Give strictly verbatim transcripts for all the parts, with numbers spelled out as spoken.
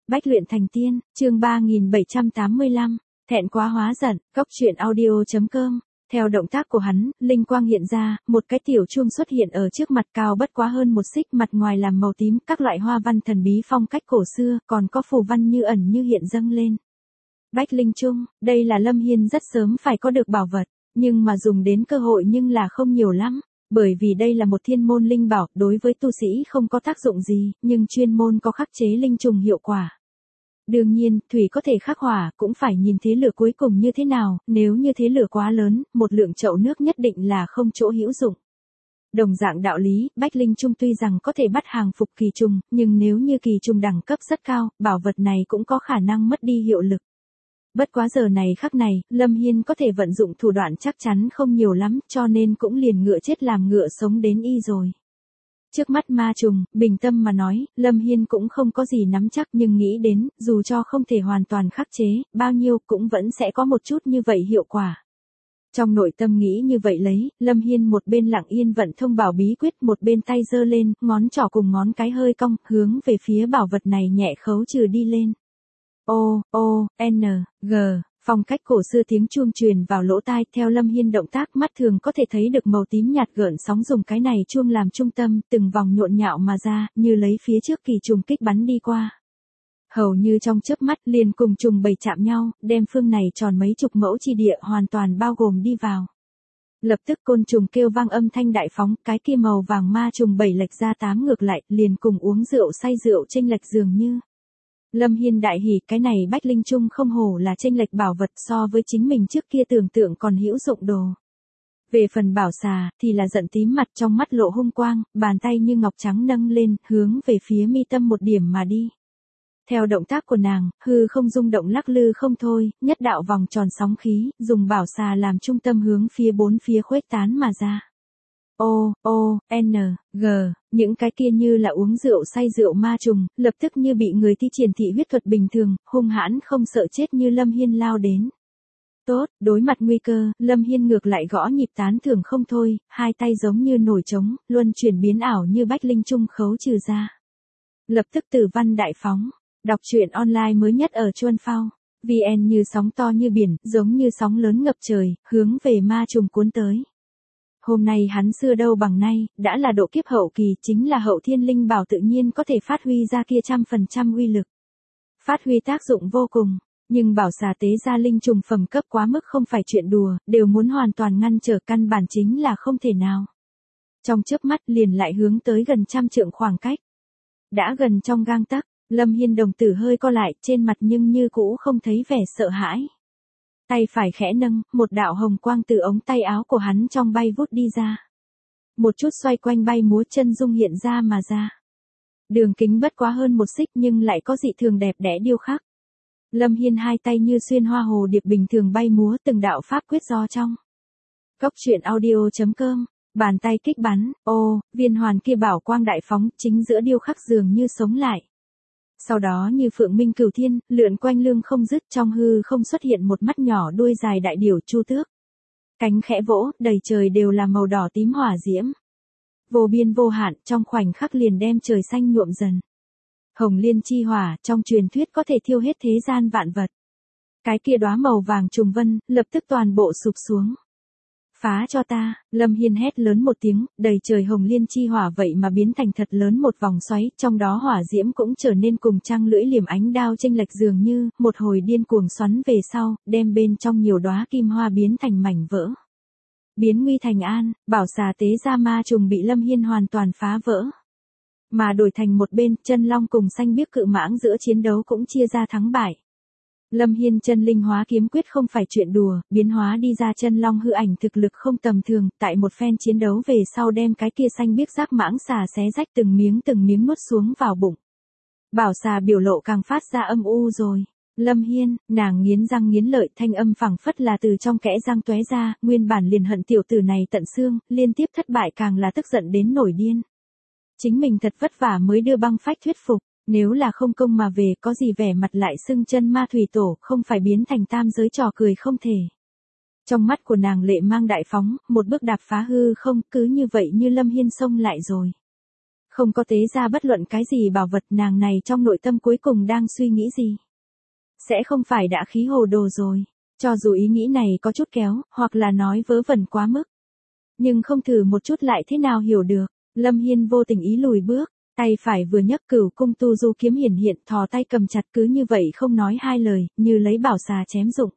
Bách luyện thành tiên, chương ba nghìn bảy trăm tám mươi lăm, thẹn quá hóa giận, góc truyện audio chấm com. Theo động tác của hắn, linh quang hiện ra, một cái tiểu chuông xuất hiện ở trước mặt, cao bất quá hơn một xích, mặt ngoài làm màu tím, các loại hoa văn thần bí phong cách cổ xưa, còn có phù văn như ẩn như hiện dâng lên. Bách linh chung, đây là Lâm Hiên rất sớm phải có được bảo vật, nhưng mà dùng đến cơ hội nhưng là không nhiều lắm. Bởi vì đây là một thiên môn linh bảo, đối với tu sĩ không có tác dụng gì, nhưng chuyên môn có khắc chế linh trùng hiệu quả. Đương nhiên, thủy có thể khắc hỏa, cũng phải nhìn thế lửa cuối cùng như thế nào, nếu như thế lửa quá lớn, một lượng chậu nước nhất định là không chỗ hữu dụng. Đồng dạng đạo lý, Bách Linh Chung tuy rằng có thể bắt hàng phục kỳ trùng, nhưng nếu như kỳ trùng đẳng cấp rất cao, bảo vật này cũng có khả năng mất đi hiệu lực. Bất quá giờ này khắc này, Lâm Hiên có thể vận dụng thủ đoạn chắc chắn không nhiều lắm, cho nên cũng liền ngựa chết làm ngựa sống đến y rồi. Trước mắt ma trùng, bình tâm mà nói, Lâm Hiên cũng không có gì nắm chắc, nhưng nghĩ đến, dù cho không thể hoàn toàn khắc chế, bao nhiêu cũng vẫn sẽ có một chút như vậy hiệu quả. Trong nội tâm nghĩ như vậy lấy, Lâm Hiên một bên lặng yên vận thông bảo bí quyết, một bên tay giơ lên, ngón trỏ cùng ngón cái hơi cong, hướng về phía bảo vật này nhẹ khấu trừ đi lên. O, O, N, G, phong cách cổ xưa tiếng chuông truyền vào lỗ tai, theo Lâm Hiên động tác mắt thường có thể thấy được màu tím nhạt gợn sóng dùng cái này chuông làm trung tâm, từng vòng nhộn nhạo mà ra, như lấy phía trước kỳ trùng kích bắn đi qua. Hầu như trong chớp mắt liền cùng trùng bầy chạm nhau, đem phương này tròn mấy chục mẫu chi địa hoàn toàn bao gồm đi vào. Lập tức côn trùng kêu vang âm thanh đại phóng, cái kia màu vàng ma trùng bảy lệch ra tám ngược lại, liền cùng uống rượu say rượu chênh lệch dường như. Lâm Hiên đại hỉ, cái này Bách Linh Chung không hổ là chênh lệch bảo vật so với chính mình trước kia tưởng tượng còn hữu dụng đồ. Về phần bảo xà, thì là giận tím mặt, trong mắt lộ hung quang, bàn tay như ngọc trắng nâng lên, hướng về phía mi tâm một điểm mà đi. Theo động tác của nàng, hư không rung động lắc lư không thôi, nhất đạo vòng tròn sóng khí, dùng bảo xà làm trung tâm hướng phía bốn phía khuếch tán mà ra. O, O, N, G, những cái kia như là uống rượu say rượu ma trùng, lập tức như bị người thi triển thị huyết thuật bình thường, hung hãn không sợ chết như Lâm Hiên lao đến. Tốt, đối mặt nguy cơ, Lâm Hiên ngược lại gõ nhịp tán thưởng không thôi, hai tay giống như nổi trống, luân chuyển biến ảo như Bách Linh Chung khấu trừ ra. Lập tức tử văn đại phóng, đọc truyện online mới nhất ở Chuân Phao, vê en như sóng to như biển, giống như sóng lớn ngập trời, hướng về ma trùng cuốn tới. Hôm nay hắn xưa đâu bằng nay, đã là độ kiếp hậu kỳ, chính là hậu thiên linh bảo tự nhiên có thể phát huy ra kia trăm phần trăm uy lực. Phát huy tác dụng vô cùng, nhưng bảo xà tế ra linh trùng phẩm cấp quá mức không phải chuyện đùa, đều muốn hoàn toàn ngăn trở căn bản chính là không thể nào. Trong chớp mắt liền lại hướng tới gần trăm trượng khoảng cách. Đã gần trong gang tấc, Lâm Hiên đồng tử hơi co lại, trên mặt nhưng như cũ không thấy vẻ sợ hãi. Tay phải khẽ nâng, một đạo hồng quang từ ống tay áo của hắn trong bay vút đi ra. Một chút xoay quanh bay múa chân dung hiện ra mà ra. Đường kính bất quá hơn một xích nhưng lại có dị thường đẹp đẽ điêu khắc. Lâm Hiên hai tay như xuyên hoa hồ điệp bình thường bay múa, từng đạo pháp quyết do trong. Góc truyện audio chấm com, bàn tay kích bắn, ô, viên hoàn kia bảo quang đại phóng, chính giữa điêu khắc dường như sống lại. Sau đó như phượng minh cửu thiên, lượn quanh lưng không dứt, trong hư không xuất hiện một mắt nhỏ đuôi dài đại điểu chu tước. Cánh khẽ vỗ, đầy trời đều là màu đỏ tím hỏa diễm. Vô biên vô hạn, trong khoảnh khắc liền đem trời xanh nhuộm dần. Hồng liên chi hỏa, trong truyền thuyết có thể thiêu hết thế gian vạn vật. Cái kia đóa màu vàng trùng vân, lập tức toàn bộ sụp xuống. Phá cho ta, Lâm Hiên hét lớn một tiếng, đầy trời hồng liên chi hỏa vậy mà biến thành thật lớn một vòng xoáy, trong đó hỏa diễm cũng trở nên cùng trăng lưỡi liềm ánh đao chênh lệch dường như, một hồi điên cuồng xoắn về sau, đem bên trong nhiều đóa kim hoa biến thành mảnh vỡ. Biến nguy thành an, bảo xà tế ra ma trùng bị Lâm Hiên hoàn toàn phá vỡ. Mà đổi thành một bên, chân long cùng xanh biếc cự mãng giữa chiến đấu cũng chia ra thắng bại. Lâm Hiên chân linh hóa kiếm quyết không phải chuyện đùa, biến hóa đi ra chân long hư ảnh thực lực không tầm thường, tại một phen chiến đấu về sau đem cái kia xanh biếc giác mãng xà xé rách từng miếng từng miếng nuốt xuống vào bụng. Bảo xà biểu lộ càng phát ra âm u rồi. Lâm Hiên, nàng nghiến răng nghiến lợi, thanh âm phẳng phất là từ trong kẽ răng tóe ra, nguyên bản liền hận tiểu tử này tận xương, liên tiếp thất bại càng là tức giận đến nổi điên. Chính mình thật vất vả mới đưa băng phách thuyết phục. Nếu là không công mà về, có gì vẻ mặt lại xưng chân ma thủy tổ, không phải biến thành tam giới trò cười không thể. Trong mắt của nàng lệ mang đại phóng, một bước đạp phá hư không, cứ như vậy như Lâm Hiên xông lại rồi. Không có tế ra bất luận cái gì bảo vật, nàng này trong nội tâm cuối cùng đang suy nghĩ gì? Sẽ không phải đã khí hồ đồ rồi, cho dù ý nghĩ này có chút kéo, hoặc là nói vớ vẩn quá mức. Nhưng không thử một chút lại thế nào hiểu được, Lâm Hiên vô tình ý lùi bước, tay phải vừa nhấc Cửu Cung Tu Du kiếm hiển hiện, thò tay cầm chặt, cứ như vậy không nói hai lời, như lấy bảo xà chém dụng.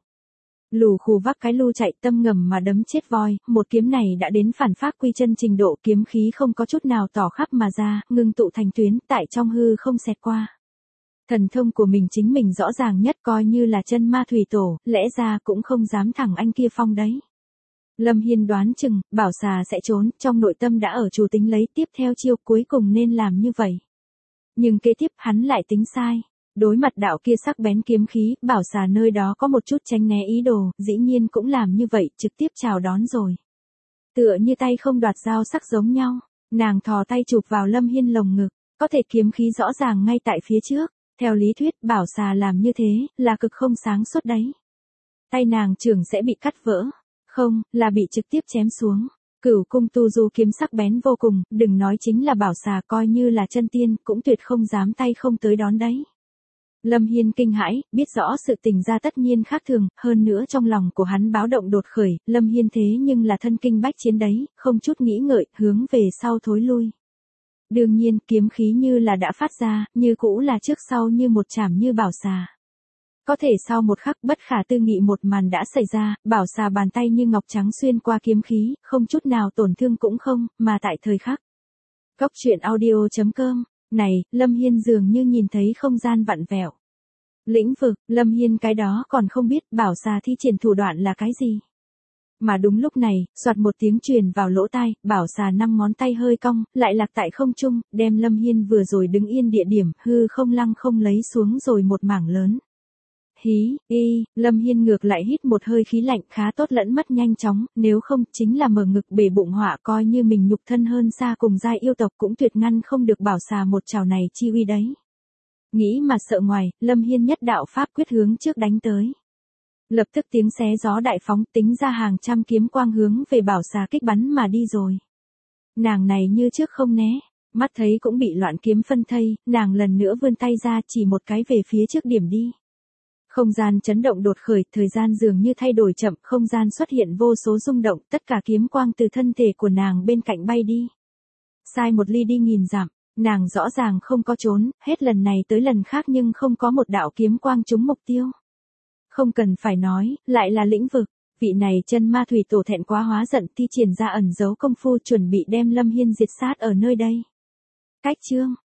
Lù khù vác cái lu chạy, tâm ngầm mà đấm chết voi, một kiếm này đã đến phản phác quy chân trình độ, kiếm khí không có chút nào tỏ khắp mà ra, ngưng tụ thành tuyến, tại trong hư không xẹt qua. Thần thông của mình chính mình rõ ràng nhất, coi như là chân ma thủy tổ, lẽ ra cũng không dám thẳng anh kia phong đấy. Lâm Hiên đoán chừng, bảo xà sẽ trốn, trong nội tâm đã ở chủ tính lấy tiếp theo chiêu, cuối cùng nên làm như vậy. Nhưng kế tiếp hắn lại tính sai. Đối mặt đạo kia sắc bén kiếm khí, bảo xà nơi đó có một chút tránh né ý đồ, dĩ nhiên cũng làm như vậy, trực tiếp chào đón rồi. Tựa như tay không đoạt dao sắc giống nhau, nàng thò tay chụp vào Lâm Hiên lồng ngực, có thể kiếm khí rõ ràng ngay tại phía trước. Theo lý thuyết, bảo xà làm như thế, là cực không sáng suốt đấy. Tay nàng trưởng sẽ bị cắt vỡ. Không, là bị trực tiếp chém xuống. Cửu Cung Tu Du kiếm sắc bén vô cùng, đừng nói chính là bảo xà, coi như là chân tiên, cũng tuyệt không dám tay không tới đón đấy. Lâm Hiên kinh hãi, biết rõ sự tình ra tất nhiên khác thường, hơn nữa trong lòng của hắn báo động đột khởi, Lâm Hiên thế nhưng là thân kinh bách chiến đấy, không chút nghĩ ngợi, hướng về sau thối lui. Đương nhiên, kiếm khí như là đã phát ra, như cũ là trước sau như một chảm như bảo xà. Có thể sau một khắc bất khả tư nghị một màn đã xảy ra, bảo xà bàn tay như ngọc trắng xuyên qua kiếm khí, không chút nào tổn thương cũng không, mà tại thời khắc. Góc truyện audio chấm com, này, Lâm Hiên dường như nhìn thấy không gian vặn vẹo. Lĩnh vực, Lâm Hiên cái đó còn không biết bảo xà thi triển thủ đoạn là cái gì. Mà đúng lúc này, soạt một tiếng truyền vào lỗ tai, bảo xà năm ngón tay hơi cong, lại lạc tại không trung, đem Lâm Hiên vừa rồi đứng yên địa điểm, hư không lăng không lấy xuống rồi một mảng lớn. Hí, y, Lâm Hiên ngược lại hít một hơi khí lạnh, khá tốt lẫn mất nhanh chóng, nếu không chính là mở ngực bể bụng họa, coi như mình nhục thân hơn xa cùng giai yêu tộc cũng tuyệt ngăn không được bảo xà một trào này chi uy đấy. Nghĩ mà sợ ngoài, Lâm Hiên nhất đạo pháp quyết hướng trước đánh tới. Lập tức tiếng xé gió đại phóng, tính ra hàng trăm kiếm quang hướng về bảo xà kích bắn mà đi rồi. Nàng này như trước không né, mắt thấy cũng bị loạn kiếm phân thây, nàng lần nữa vươn tay ra chỉ một cái về phía trước điểm đi. Không gian chấn động đột khởi, thời gian dường như thay đổi chậm, không gian xuất hiện vô số rung động, tất cả kiếm quang từ thân thể của nàng bên cạnh bay đi. Sai một ly đi nghìn dặm, nàng rõ ràng không có trốn, hết lần này tới lần khác nhưng không có một đạo kiếm quang trúng mục tiêu. Không cần phải nói, lại là lĩnh vực, vị này chân ma thủy tổ thẹn quá hóa giận, thi triển ra ẩn giấu công phu chuẩn bị đem Lâm Hiên diệt sát ở nơi đây. Cách chương